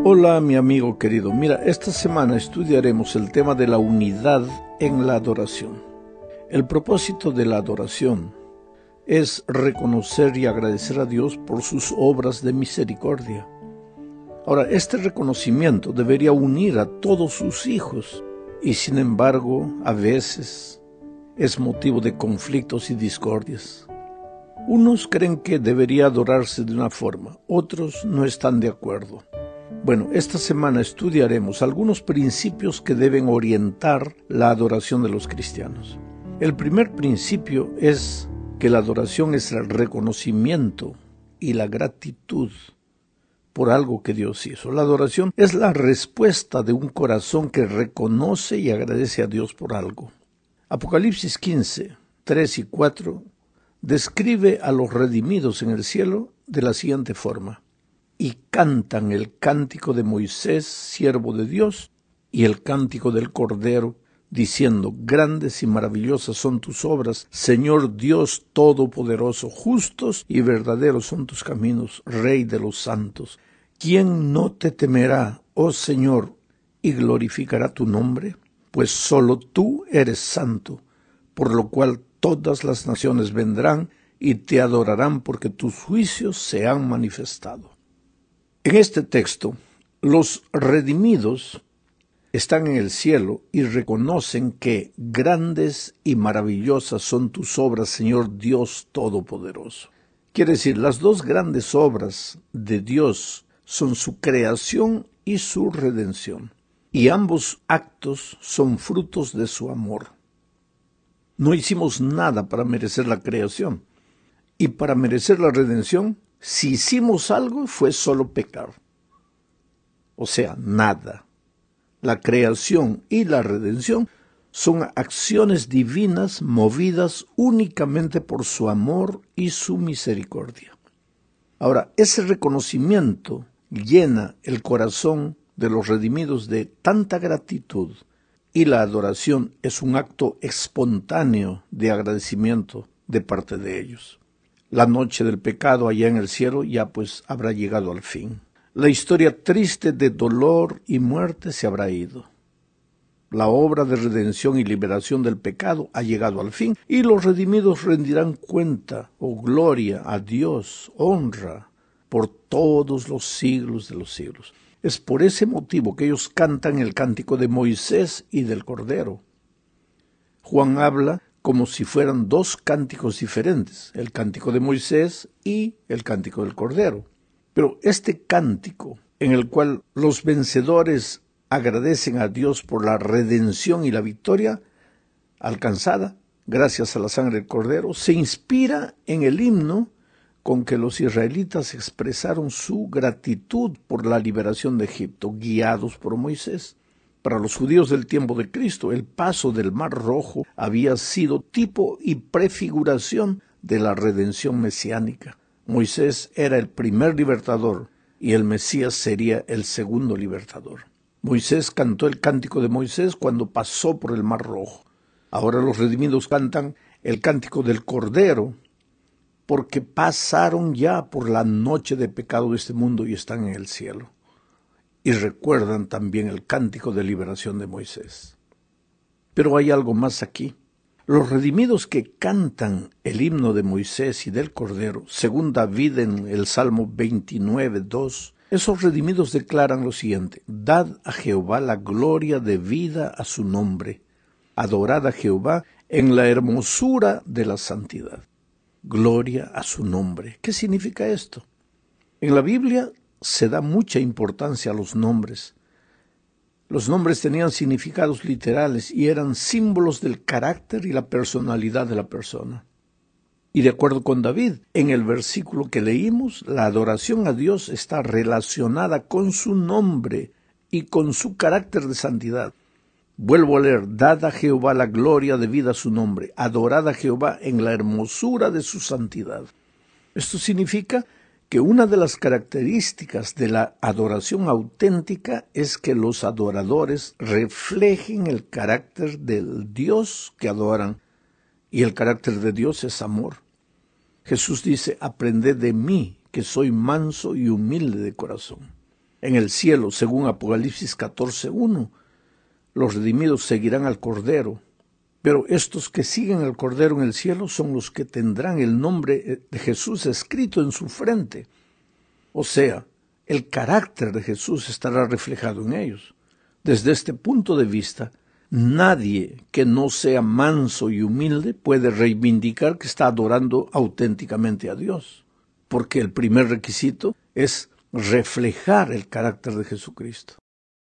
Hola mi amigo querido, mira, esta semana estudiaremos el tema de la unidad en la adoración. El propósito de la adoración es reconocer y agradecer a Dios por sus obras de misericordia. Ahora, este reconocimiento debería unir a todos sus hijos y sin embargo, a veces es motivo de conflictos y discordias. Unos creen que debería adorarse de una forma, otros no están de acuerdo. Bueno, esta semana estudiaremos algunos principios que deben orientar la adoración de los cristianos. El primer principio es que la adoración es el reconocimiento y la gratitud por algo que Dios hizo. La adoración es la respuesta de un corazón que reconoce y agradece a Dios por algo. Apocalipsis 15, 3 y 4 describe a los redimidos en el cielo de la siguiente forma: y cantan el cántico de Moisés, siervo de Dios, y el cántico del Cordero, diciendo: grandes y maravillosas son tus obras, Señor Dios Todopoderoso, justos y verdaderos son tus caminos, Rey de los santos. ¿Quién no te temerá, oh Señor, y glorificará tu nombre? Pues solo tú eres santo, por lo cual todas las naciones vendrán y te adorarán, porque tus juicios se han manifestado. En este texto, los redimidos están en el cielo y reconocen que grandes y maravillosas son tus obras, Señor Dios Todopoderoso. Quiere decir, las dos grandes obras de Dios son su creación y su redención, y ambos actos son frutos de su amor. No hicimos nada para merecer la creación, y para merecer la redención, si hicimos algo, fue solo pecar. O sea, nada. La creación y la redención son acciones divinas movidas únicamente por su amor y su misericordia. Ahora, ese reconocimiento llena el corazón de los redimidos de tanta gratitud, y la adoración es un acto espontáneo de agradecimiento de parte de ellos. La noche del pecado allá en el cielo ya pues habrá llegado al fin. La historia triste de dolor y muerte se habrá ido. La obra de redención y liberación del pecado ha llegado al fin, y los redimidos rendirán cuenta o gloria a Dios, honra, por todos los siglos de los siglos. Es por ese motivo que ellos cantan el cántico de Moisés y del Cordero. Juan habla como si fueran dos cánticos diferentes, el cántico de Moisés y el cántico del Cordero. Pero este cántico, en el cual los vencedores agradecen a Dios por la redención y la victoria alcanzada gracias a la sangre del Cordero, se inspira en el himno con que los israelitas expresaron su gratitud por la liberación de Egipto, guiados por Moisés. Para los judíos del tiempo de Cristo, el paso del Mar Rojo había sido tipo y prefiguración de la redención mesiánica. Moisés era el primer libertador y el Mesías sería el segundo libertador. Moisés cantó el cántico de Moisés cuando pasó por el Mar Rojo. Ahora los redimidos cantan el cántico del Cordero porque pasaron ya por la noche de pecado de este mundo y están en el cielo. Y recuerdan también el cántico de liberación de Moisés. Pero hay algo más aquí. Los redimidos que cantan el himno de Moisés y del Cordero, según David en el Salmo 29, 2, esos redimidos declaran lo siguiente: dad a Jehová la gloria debida a su nombre, adorad a Jehová en la hermosura de la santidad. Gloria a su nombre. ¿Qué significa esto? En la Biblia se da mucha importancia a los nombres. Los nombres tenían significados literales y eran símbolos del carácter y la personalidad de la persona. Y de acuerdo con David, en el versículo que leímos, la adoración a Dios está relacionada con su nombre y con su carácter de santidad. Vuelvo a leer: dad a Jehová la gloria debida a su nombre, adorad a Jehová en la hermosura de su santidad. Esto significa que una de las características de la adoración auténtica es que los adoradores reflejen el carácter del Dios que adoran, y el carácter de Dios es amor. Jesús dice: aprended de mí, que soy manso y humilde de corazón. En el cielo, según Apocalipsis 14:1, los redimidos seguirán al Cordero, pero estos que siguen al Cordero en el cielo son los que tendrán el nombre de Jesús escrito en su frente. O sea, el carácter de Jesús estará reflejado en ellos. Desde este punto de vista, nadie que no sea manso y humilde puede reivindicar que está adorando auténticamente a Dios, porque el primer requisito es reflejar el carácter de Jesucristo.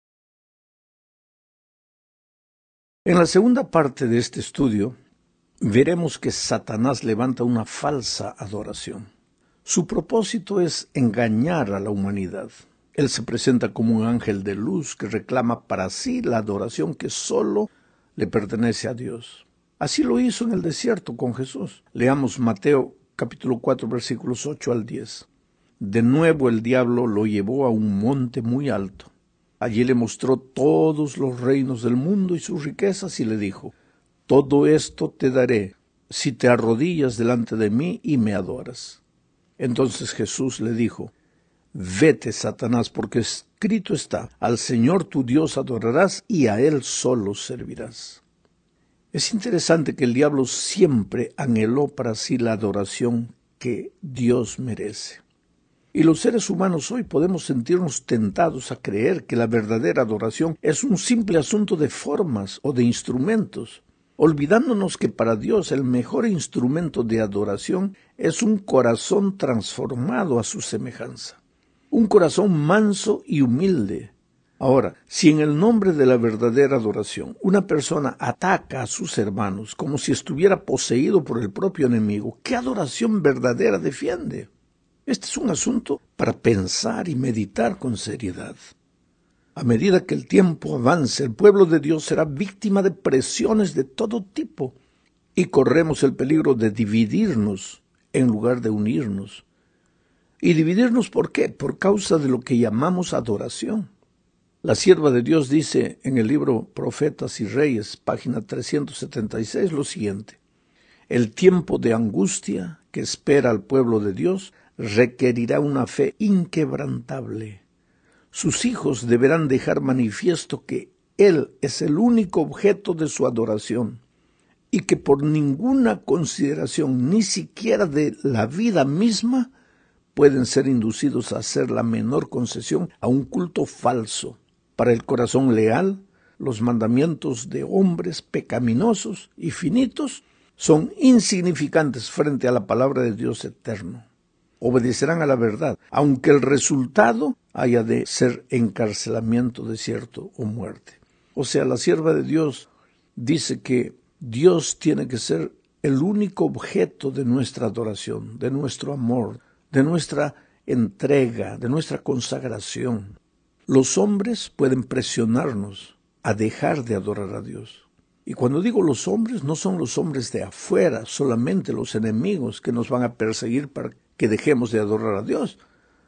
En la segunda parte de este estudio, veremos que Satanás levanta una falsa adoración. Su propósito es engañar a la humanidad. Él se presenta como un ángel de luz que reclama para sí la adoración que solo le pertenece a Dios. Así lo hizo en el desierto con Jesús. Leamos Mateo capítulo 4, versículos 8 al 10. De nuevo el diablo lo llevó a un monte muy alto. Allí le mostró todos los reinos del mundo y sus riquezas y le dijo: todo esto te daré si te arrodillas delante de mí y me adoras. Entonces Jesús le dijo: vete, Satanás, porque escrito está: al Señor tu Dios adorarás y a Él solo servirás. Es interesante que el diablo siempre anheló para sí la adoración que Dios merece. Y los seres humanos hoy podemos sentirnos tentados a creer que la verdadera adoración es un simple asunto de formas o de instrumentos, olvidándonos que para Dios el mejor instrumento de adoración es un corazón transformado a su semejanza, un corazón manso y humilde. Ahora, si en el nombre de la verdadera adoración una persona ataca a sus hermanos como si estuviera poseído por el propio enemigo, ¿qué adoración verdadera defiende? Este es un asunto para pensar y meditar con seriedad. A medida que el tiempo avance, el pueblo de Dios será víctima de presiones de todo tipo y corremos el peligro de dividirnos en lugar de unirnos. ¿Y dividirnos por qué? Por causa de lo que llamamos adoración. La sierva de Dios dice en el libro Profetas y Reyes, página 376, lo siguiente: el tiempo de angustia que espera al pueblo de Dios requerirá una fe inquebrantable. Sus hijos deberán dejar manifiesto que Él es el único objeto de su adoración y que por ninguna consideración, ni siquiera de la vida misma, pueden ser inducidos a hacer la menor concesión a un culto falso. Para el corazón leal, los mandamientos de hombres pecaminosos y finitos son insignificantes frente a la palabra de Dios eterno. Obedecerán a la verdad, aunque el resultado haya de ser encarcelamiento, desierto o muerte. O sea, la sierva de Dios dice que Dios tiene que ser el único objeto de nuestra adoración, de nuestro amor, de nuestra entrega, de nuestra consagración. Los hombres pueden presionarnos a dejar de adorar a Dios. Y cuando digo los hombres, no son los hombres de afuera, solamente los enemigos que nos van a perseguir para que dejemos de adorar a Dios,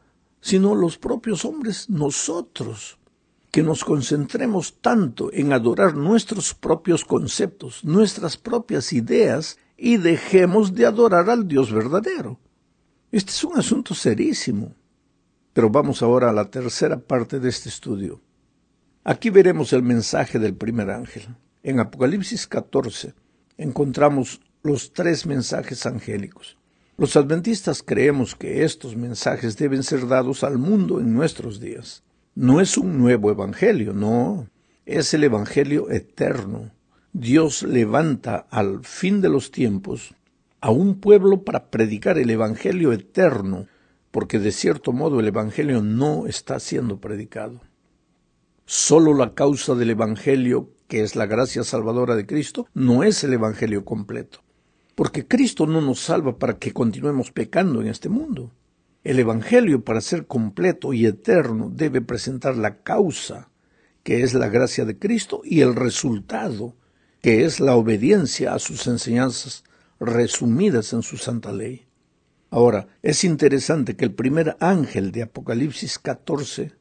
sino los propios hombres, nosotros, que nos concentremos tanto en adorar nuestros propios conceptos, nuestras propias ideas, y dejemos de adorar al Dios verdadero. Este es un asunto serísimo. Pero vamos ahora a la tercera parte de este estudio. Aquí veremos el mensaje del primer ángel. En Apocalipsis 14 encontramos los 3 mensajes angélicos. Los adventistas creemos que estos mensajes deben ser dados al mundo en nuestros días. No es un nuevo evangelio, no, es el evangelio eterno. Dios levanta al fin de los tiempos a un pueblo para predicar el evangelio eterno, porque de cierto modo el evangelio no está siendo predicado. Solo la causa del evangelio, que es la gracia salvadora de Cristo, no es el evangelio completo. Porque Cristo no nos salva para que continuemos pecando en este mundo. El evangelio, para ser completo y eterno, debe presentar la causa, que es la gracia de Cristo, y el resultado, que es la obediencia a sus enseñanzas resumidas en su santa ley. Ahora, es interesante que el primer ángel de Apocalipsis 14,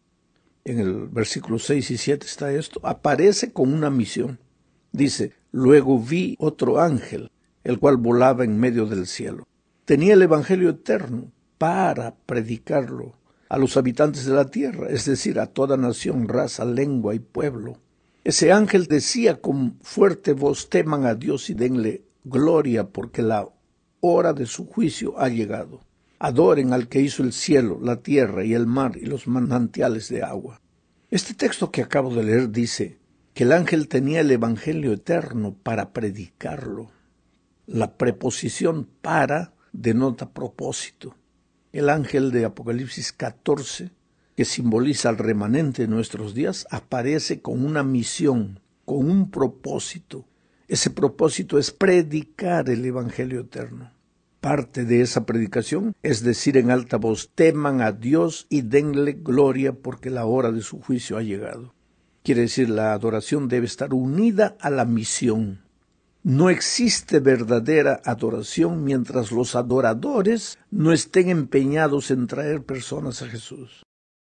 en el versículo 6 y 7 está esto, aparece con una misión. Dice: luego vi otro ángel, el cual volaba en medio del cielo. Tenía el evangelio eterno para predicarlo a los habitantes de la tierra, es decir, a toda nación, raza, lengua y pueblo. Ese ángel decía con fuerte voz: teman a Dios y denle gloria, porque la hora de su juicio ha llegado. Adoren al que hizo el cielo, la tierra y el mar y los manantiales de agua. Este texto que acabo de leer dice que el ángel tenía el evangelio eterno para predicarlo. La preposición para denota propósito. El ángel de Apocalipsis 14, que simboliza al remanente de nuestros días, aparece con una misión, con un propósito. Ese propósito es predicar el evangelio eterno. Parte de esa predicación es decir en alta voz: teman a Dios y denle gloria, porque la hora de su juicio ha llegado. Quiere decir, la adoración debe estar unida a la misión. No existe verdadera adoración mientras los adoradores no estén empeñados en traer personas a Jesús.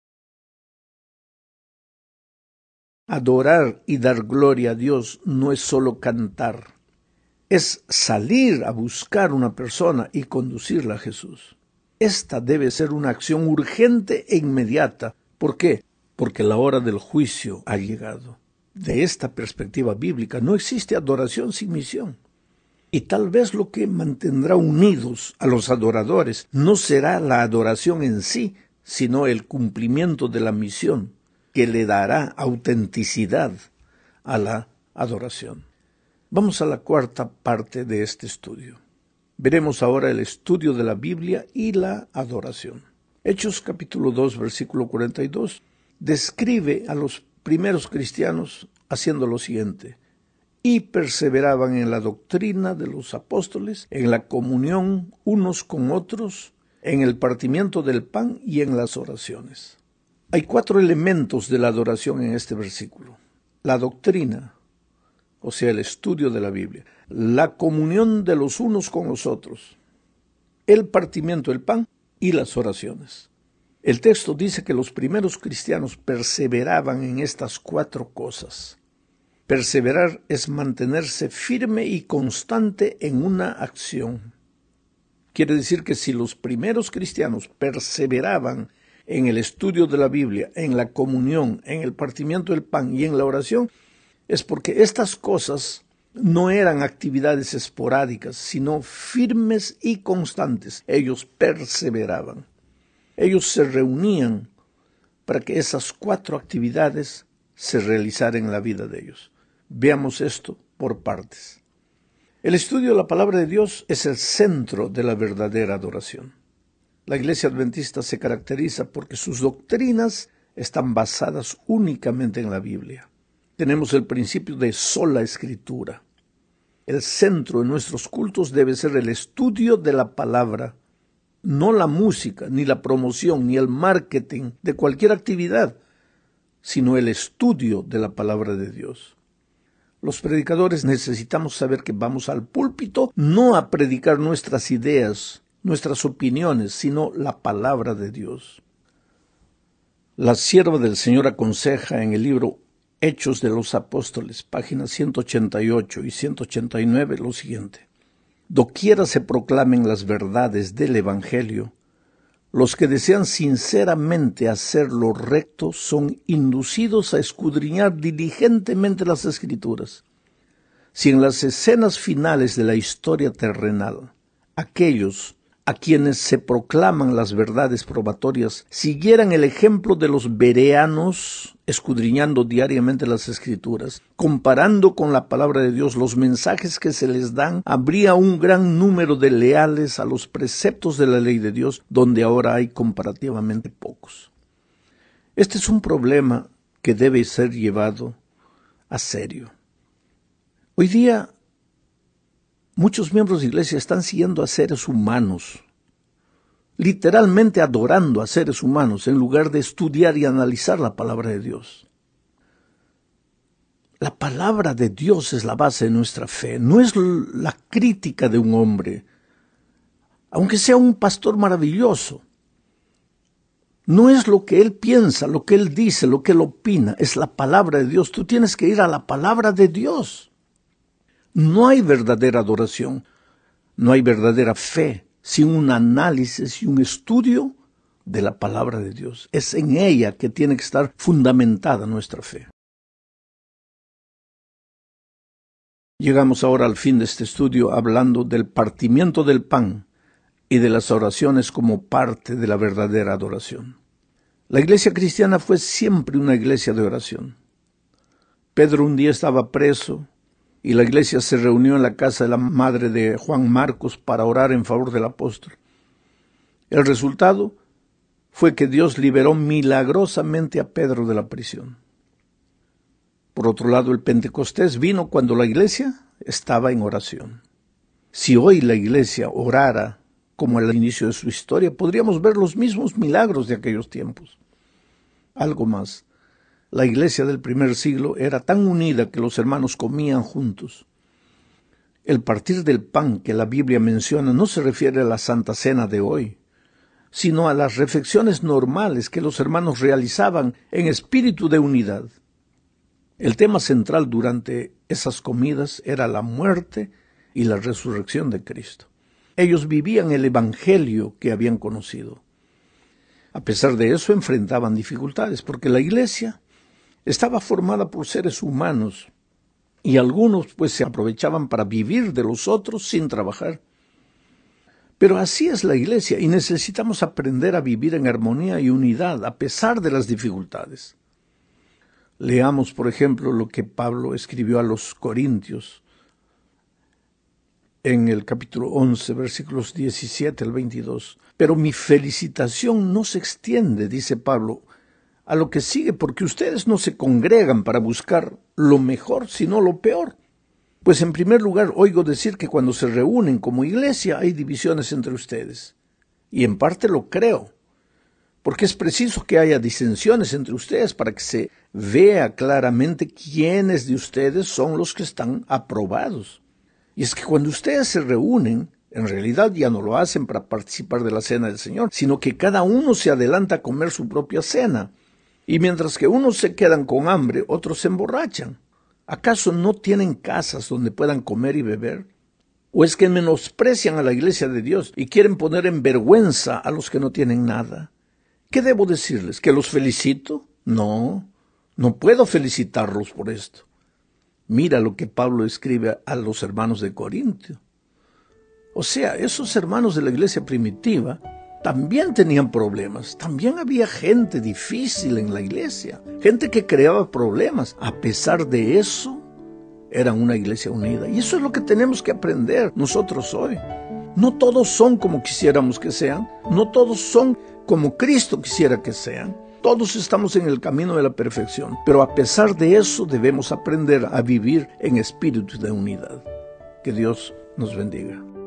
Adorar y dar gloria a Dios no es solo cantar, es salir a buscar una persona y conducirla a Jesús. Esta debe ser una acción urgente e inmediata. ¿Por qué? Porque la hora del juicio ha llegado. De esta perspectiva bíblica no existe adoración sin misión. Y tal vez lo que mantendrá unidos a los adoradores no será la adoración en sí, sino el cumplimiento de la misión, que le dará autenticidad a la adoración. Vamos a la cuarta parte de este estudio. Veremos ahora el estudio de la Biblia y la adoración. Hechos capítulo 2, versículo 42, describe a los primeros cristianos haciendo lo siguiente: y perseveraban en la doctrina de los apóstoles, en la comunión unos con otros, en el partimiento del pan y en las oraciones. Hay 4 elementos de la adoración en este versículo: la doctrina, o sea, el estudio de la Biblia; la comunión de los unos con los otros; el partimiento del pan y las oraciones. El texto dice que los primeros cristianos perseveraban en estas 4 cosas. Perseverar es mantenerse firme y constante en una acción. Quiere decir que si los primeros cristianos perseveraban en el estudio de la Biblia, en la comunión, en el partimiento del pan y en la oración, es porque estas cosas no eran actividades esporádicas, sino firmes y constantes. Ellos perseveraban. Ellos se reunían para que esas 4 actividades se realizaran en la vida de ellos. Veamos esto por partes. El estudio de la palabra de Dios es el centro de la verdadera adoración. La Iglesia Adventista se caracteriza porque sus doctrinas están basadas únicamente en la Biblia. Tenemos el principio de sola escritura. El centro de nuestros cultos debe ser el estudio de la palabra, no la música, ni la promoción, ni el marketing de cualquier actividad, sino el estudio de la palabra de Dios. Los predicadores necesitamos saber que vamos al púlpito no a predicar nuestras ideas, nuestras opiniones, sino la palabra de Dios. La sierva del Señor aconseja en el libro Hechos de los Apóstoles, páginas 188 y 189, lo siguiente: doquiera se proclamen las verdades del Evangelio, los que desean sinceramente hacer lo recto son inducidos a escudriñar diligentemente las Escrituras. Si en las escenas finales de la historia terrenal, aquellos a quienes se proclaman las verdades probatorias siguieran el ejemplo de los bereanos, escudriñando diariamente las Escrituras, comparando con la palabra de Dios los mensajes que se les dan, habría un gran número de leales a los preceptos de la ley de Dios, donde ahora hay comparativamente pocos. Este es un problema que debe ser llevado a serio. Hoy día, muchos miembros de iglesia están siguiendo a seres humanos, literalmente adorando a seres humanos, en lugar de estudiar y analizar la palabra de Dios. La palabra de Dios es la base de nuestra fe, no es la crítica de un hombre, aunque sea un pastor maravilloso. No es lo que él piensa, lo que él dice, lo que él opina, es la palabra de Dios. Tú tienes que ir a la palabra de Dios. No hay verdadera adoración, no hay verdadera fe sin un análisis y un estudio de la palabra de Dios. Es en ella que tiene que estar fundamentada nuestra fe. Llegamos ahora al fin de este estudio hablando del partimiento del pan y de las oraciones como parte de la verdadera adoración. La iglesia cristiana fue siempre una iglesia de oración. Pedro un día estaba preso y la iglesia se reunió en la casa de la madre de Juan Marcos para orar en favor del apóstol. El resultado fue que Dios liberó milagrosamente a Pedro de la prisión. Por otro lado, el Pentecostés vino cuando la iglesia estaba en oración. Si hoy la iglesia orara como al inicio de su historia, podríamos ver los mismos milagros de aquellos tiempos. Algo más, la iglesia del primer siglo era tan unida que los hermanos comían juntos. El partir del pan que la Biblia menciona no se refiere a la Santa Cena de hoy, sino a las reflexiones normales que los hermanos realizaban en espíritu de unidad. El tema central durante esas comidas era la muerte y la resurrección de Cristo. Ellos vivían el evangelio que habían conocido. A pesar de eso enfrentaban dificultades, porque la iglesia estaba formada por seres humanos y algunos pues se aprovechaban para vivir de los otros sin trabajar. Pero así es la iglesia y necesitamos aprender a vivir en armonía y unidad a pesar de las dificultades. Leamos, por ejemplo, lo que Pablo escribió a los Corintios en el capítulo 11, versículos 17 al 22. Pero mi felicitación no se extiende, dice Pablo, a lo que sigue, porque ustedes no se congregan para buscar lo mejor, sino lo peor. Pues en primer lugar oigo decir que cuando se reúnen como iglesia hay divisiones entre ustedes. Y en parte lo creo, porque es preciso que haya disensiones entre ustedes para que se vea claramente quiénes de ustedes son los que están aprobados. Y es que cuando ustedes se reúnen, en realidad ya no lo hacen para participar de la cena del Señor, sino que cada uno se adelanta a comer su propia cena. Y mientras que unos se quedan con hambre, otros se emborrachan. ¿Acaso no tienen casas donde puedan comer y beber? ¿O es que menosprecian a la iglesia de Dios y quieren poner en vergüenza a los que no tienen nada? ¿Qué debo decirles? ¿Que los felicito? No puedo felicitarlos por esto. Mira lo que Pablo escribe a los hermanos de Corintio. O sea, esos hermanos de la iglesia primitiva también tenían problemas. También había gente difícil en la iglesia, gente que creaba problemas. A pesar de eso, eran una iglesia unida. Y eso es lo que tenemos que aprender nosotros hoy. No todos son como quisiéramos que sean, no todos son como Cristo quisiera que sean. Todos estamos en el camino de la perfección, pero a pesar de eso debemos aprender a vivir en espíritu de unidad. Que Dios nos bendiga.